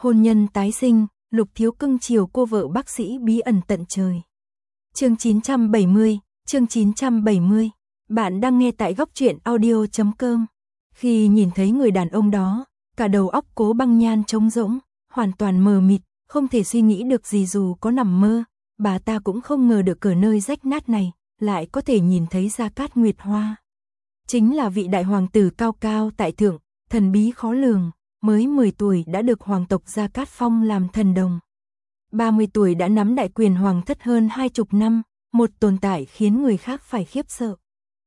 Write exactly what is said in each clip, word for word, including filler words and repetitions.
Hôn nhân tái sinh, Lục Thiếu cưng chiều cô vợ bác sĩ bí ẩn tận trời. Chương chín trăm bảy mươi, chương chín trăm bảy mươi. Bạn đang nghe tại góc truyện audio chấm com. Khi nhìn thấy người đàn ông đó, cả đầu óc Cố Băng Nhan trống rỗng, hoàn toàn mờ mịt, không thể suy nghĩ được gì dù có nằm mơ, bà ta cũng không ngờ được ở nơi rách nát này, lại có thể nhìn thấy Gia Cát Nguyệt Hoa. Chính là vị đại hoàng tử cao cao tại thượng, thần bí khó lường, mới mười tuổi đã được hoàng tộc Gia Cát phong làm thần đồng. ba mươi tuổi đã nắm đại quyền hoàng thất hơn hai chục năm, một tồn tại khiến người khác phải khiếp sợ.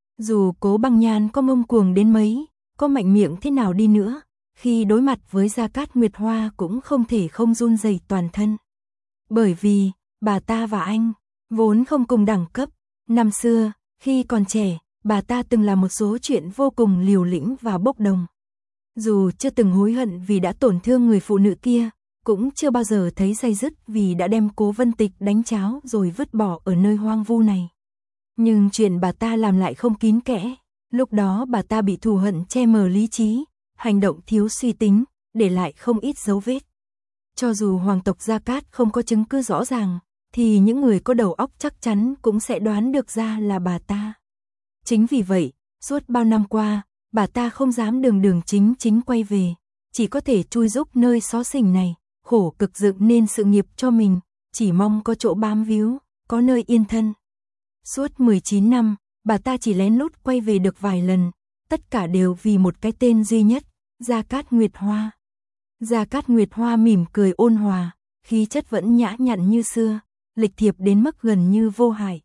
Dù Cố Băng Nhan có ngông cuồng đến mấy, có mạnh miệng thế nào đi nữa, khi đối mặt với Gia Cát Nguyệt Hoa cũng không thể không run rẩy toàn thân. Bởi vì, bà ta và anh, vốn không cùng đẳng cấp. Năm xưa, khi còn trẻ, bà ta từng làm một số chuyện vô cùng liều lĩnh và bốc đồng. Dù chưa từng hối hận vì đã tổn thương người phụ nữ kia, cũng chưa bao giờ thấy day dứt vì đã đem Cố Vân Tịch đánh cháo rồi vứt bỏ ở nơi hoang vu này. Nhưng chuyện bà ta làm lại không kín kẽ, lúc đó bà ta bị thù hận che mờ lý trí, hành động thiếu suy tính, để lại không ít dấu vết. Cho dù hoàng tộc Gia Cát không có chứng cứ rõ ràng, thì những người có đầu óc chắc chắn cũng sẽ đoán được ra là bà ta. Chính vì vậy, suốt bao năm qua, bà ta không dám đường đường chính chính quay về, chỉ có thể chui rúc nơi xó xỉnh này, khổ cực dựng nên sự nghiệp cho mình, chỉ mong có chỗ bám víu, có nơi yên thân. Suốt mười chín năm, bà ta chỉ lén lút quay về được vài lần, tất cả đều vì một cái tên duy nhất, Gia Cát Nguyệt Hoa. Gia Cát Nguyệt Hoa mỉm cười ôn hòa, khí chất vẫn nhã nhặn như xưa, lịch thiệp đến mức gần như vô hại.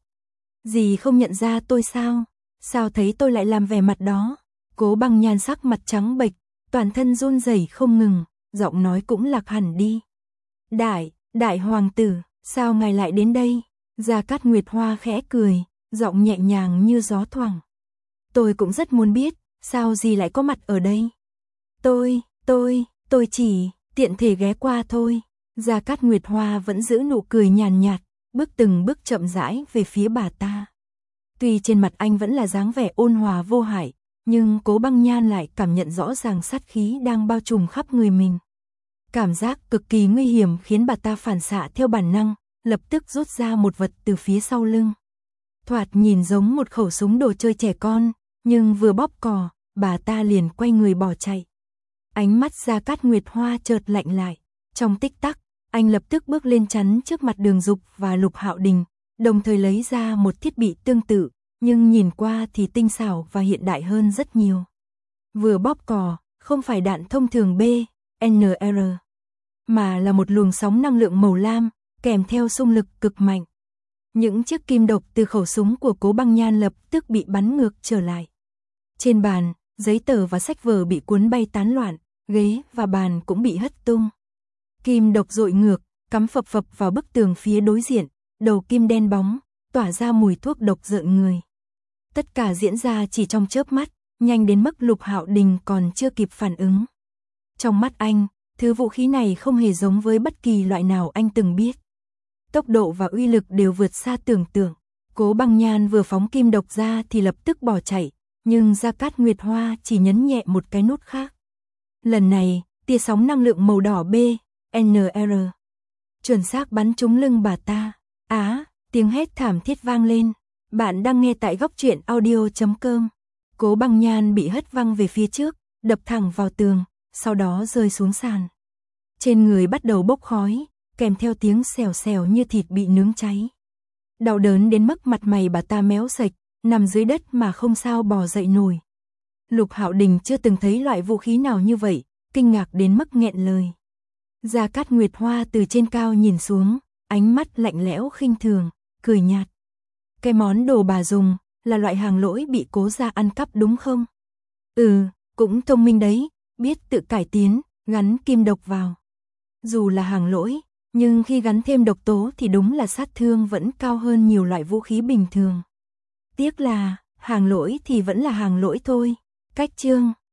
Dì không nhận ra tôi sao? Sao thấy tôi lại làm vẻ mặt đó? Cố Băng Nhan sắc mặt trắng bệch, toàn thân run rẩy không ngừng, giọng nói cũng lạc hẳn đi. Đại, đại hoàng tử, sao ngài lại đến đây? Gia Cát Nguyệt Hoa khẽ cười, giọng nhẹ nhàng như gió thoảng. Tôi cũng rất muốn biết, sao dì lại có mặt ở đây? Tôi, tôi, tôi chỉ tiện thể ghé qua thôi. Gia Cát Nguyệt Hoa vẫn giữ nụ cười nhàn nhạt, bước từng bước chậm rãi về phía bà ta. Tuy trên mặt anh vẫn là dáng vẻ ôn hòa vô hại, nhưng Cố Băng Nhan lại cảm nhận rõ ràng sát khí đang bao trùm khắp người mình. Cảm giác cực kỳ nguy hiểm khiến bà ta phản xạ theo bản năng, lập tức rút ra một vật từ phía sau lưng. Thoạt nhìn giống một khẩu súng đồ chơi trẻ con, nhưng vừa bóp cò, bà ta liền quay người bỏ chạy. Ánh mắt Gia Cát Nguyệt Hoa chợt lạnh lại, trong tích tắc, anh lập tức bước lên chắn trước mặt Đường Dục và Lục Hạo Đình, đồng thời lấy ra một thiết bị tương tự, nhưng nhìn qua thì tinh xảo và hiện đại hơn rất nhiều. Vừa bóp cò, không phải đạn thông thường B, N R, mà là một luồng sóng năng lượng màu lam, kèm theo xung lực cực mạnh. Những chiếc kim độc từ khẩu súng của Cố Băng Nhan lập tức bị bắn ngược trở lại. Trên bàn, giấy tờ và sách vở bị cuốn bay tán loạn, ghế và bàn cũng bị hất tung. Kim độc dội ngược, cắm phập phập vào bức tường phía đối diện, đầu kim đen bóng, tỏa ra mùi thuốc độc rợn người. Tất cả diễn ra chỉ trong chớp mắt, nhanh đến mức Lục Hạo Đình còn chưa kịp phản ứng. Trong mắt anh, thứ vũ khí này không hề giống với bất kỳ loại nào anh từng biết. Tốc độ và uy lực đều vượt xa tưởng tượng. Cố Băng Nhan vừa phóng kim độc ra thì lập tức bỏ chạy, nhưng Gia Cát Nguyệt Hoa chỉ nhấn nhẹ một cái nút khác. Lần này, tia sóng năng lượng màu đỏ B, N R, chuẩn xác bắn trúng lưng bà ta. Á, tiếng hét thảm thiết vang lên. Bạn đang nghe tại góc truyện audio chấm com. Cố Băng Nhan bị hất văng về phía trước, đập thẳng vào tường, sau đó rơi xuống sàn. Trên người bắt đầu bốc khói, kèm theo tiếng xèo xèo như thịt bị nướng cháy. Đau đớn đến mức mặt mày bà ta méo sạch, nằm dưới đất mà không sao bò dậy nổi. Lục Hạo Đình chưa từng thấy loại vũ khí nào như vậy, kinh ngạc đến mức nghẹn lời. Gia Cát Nguyệt Hoa từ trên cao nhìn xuống, ánh mắt lạnh lẽo khinh thường, cười nhạt. Cái món đồ bà dùng, là loại hàng lỗi bị Cố gia ăn cắp đúng không? Ừ, cũng thông minh đấy, biết tự cải tiến, gắn kim độc vào. Dù là hàng lỗi, nhưng khi gắn thêm độc tố thì đúng là sát thương vẫn cao hơn nhiều loại vũ khí bình thường. Tiếc là, hàng lỗi thì vẫn là hàng lỗi thôi. Cách chương